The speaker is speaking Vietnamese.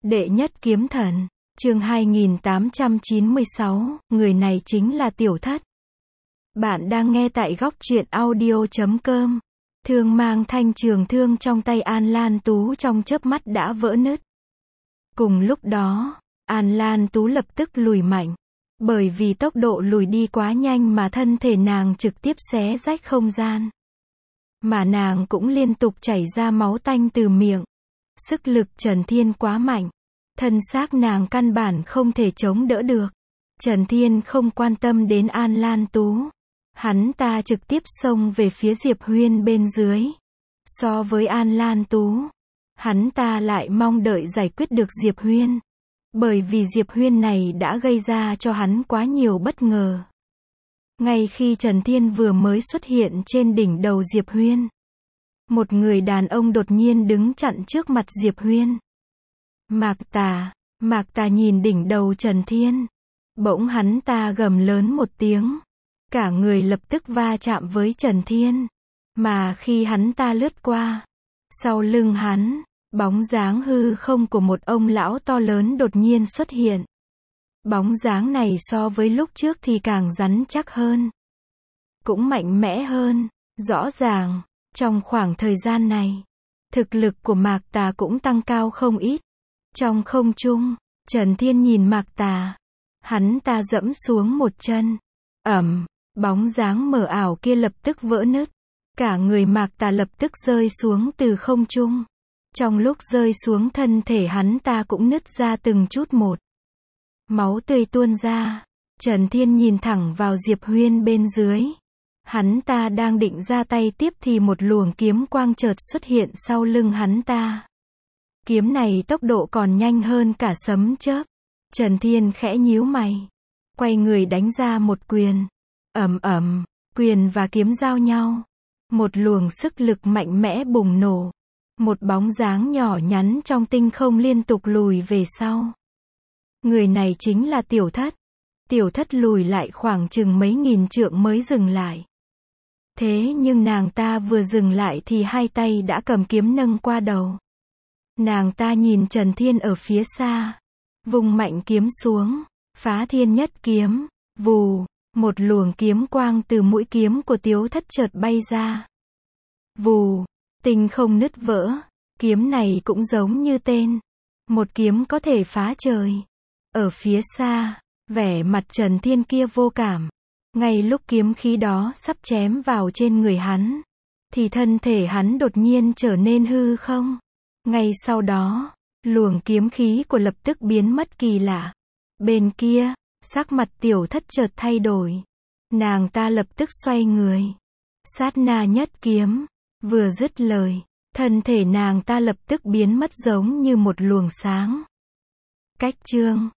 Đệ nhất kiếm thần, chương 2896, người này chính là Tiểu Thất. Bạn đang nghe tại góc truyện audio.com. Thương mang thanh trường thương trong tay An Lan Tú trong chớp mắt đã vỡ nứt. Cùng lúc đó, An Lan Tú lập tức lùi mạnh. Bởi vì tốc độ lùi đi quá nhanh mà thân thể nàng trực tiếp xé rách không gian. Mà nàng cũng liên tục chảy ra máu tanh từ miệng. Sức lực Trần Thiên quá mạnh. Thân xác nàng căn bản không thể chống đỡ được. Trần Thiên không quan tâm đến An Lan Tú. Hắn ta trực tiếp xông về phía Diệp Huyên bên dưới. So với An Lan Tú, hắn ta lại mong đợi giải quyết được Diệp Huyên. Bởi vì Diệp Huyên này đã gây ra cho hắn quá nhiều bất ngờ. Ngay khi Trần Thiên vừa mới xuất hiện trên đỉnh đầu Diệp Huyên, một người đàn ông đột nhiên đứng chặn trước mặt Diệp Huyên. Mạc Tà nhìn đỉnh đầu Trần Thiên. Bỗng hắn ta gầm lớn một tiếng. Cả người lập tức va chạm với Trần Thiên. Mà khi hắn ta lướt qua, sau lưng hắn, bóng dáng hư không của một ông lão to lớn đột nhiên xuất hiện. Bóng dáng này so với lúc trước thì càng rắn chắc hơn. Cũng mạnh mẽ hơn. Rõ ràng, trong khoảng thời gian này, thực lực của Mạc Tà cũng tăng cao không ít. Trong không trung, Trần Thiên nhìn Mạc Tà. Hắn ta dẫm xuống một chân. Bóng dáng mờ ảo kia lập tức vỡ nứt. Cả người Mạc Tà lập tức rơi xuống từ không trung. Trong lúc rơi xuống thân thể hắn ta cũng nứt ra từng chút một. Máu tươi tuôn ra. Trần Thiên nhìn thẳng vào Diệp Huyên bên dưới. Hắn ta đang định ra tay tiếp thì một luồng kiếm quang chợt xuất hiện sau lưng hắn ta. Kiếm này tốc độ còn nhanh hơn cả sấm chớp. Trần Thiên khẽ nhíu mày. Quay người đánh ra một quyền. Quyền và kiếm giao nhau. Một luồng sức lực mạnh mẽ bùng nổ. Một bóng dáng nhỏ nhắn trong tinh không liên tục lùi về sau. Người này chính là Tiểu Thất. Tiểu Thất lùi lại khoảng chừng mấy nghìn trượng mới dừng lại. Thế nhưng nàng ta vừa dừng lại thì hai tay đã cầm kiếm nâng qua đầu. Nàng ta nhìn Trần Thiên ở phía xa. Vung mạnh kiếm xuống. Phá thiên nhất kiếm. Vù. Một luồng kiếm quang từ mũi kiếm của Tiểu Thất chợt bay ra. Vù. Tinh không nứt vỡ. Kiếm này cũng giống như tên. Một kiếm có thể phá trời. Ở phía xa, vẻ mặt Trần Thiên kia vô cảm. Ngay lúc kiếm khí đó sắp chém vào trên người hắn, thì thân thể hắn đột nhiên trở nên hư không. Ngay sau đó, luồng kiếm khí của lập tức biến mất kỳ lạ. Bên kia, sắc mặt Tiểu Thất chợt thay đổi. Nàng ta lập tức xoay người. Sát na nhất kiếm. Vừa dứt lời, thân thể nàng ta lập tức biến mất giống như một luồng sáng. Cách chương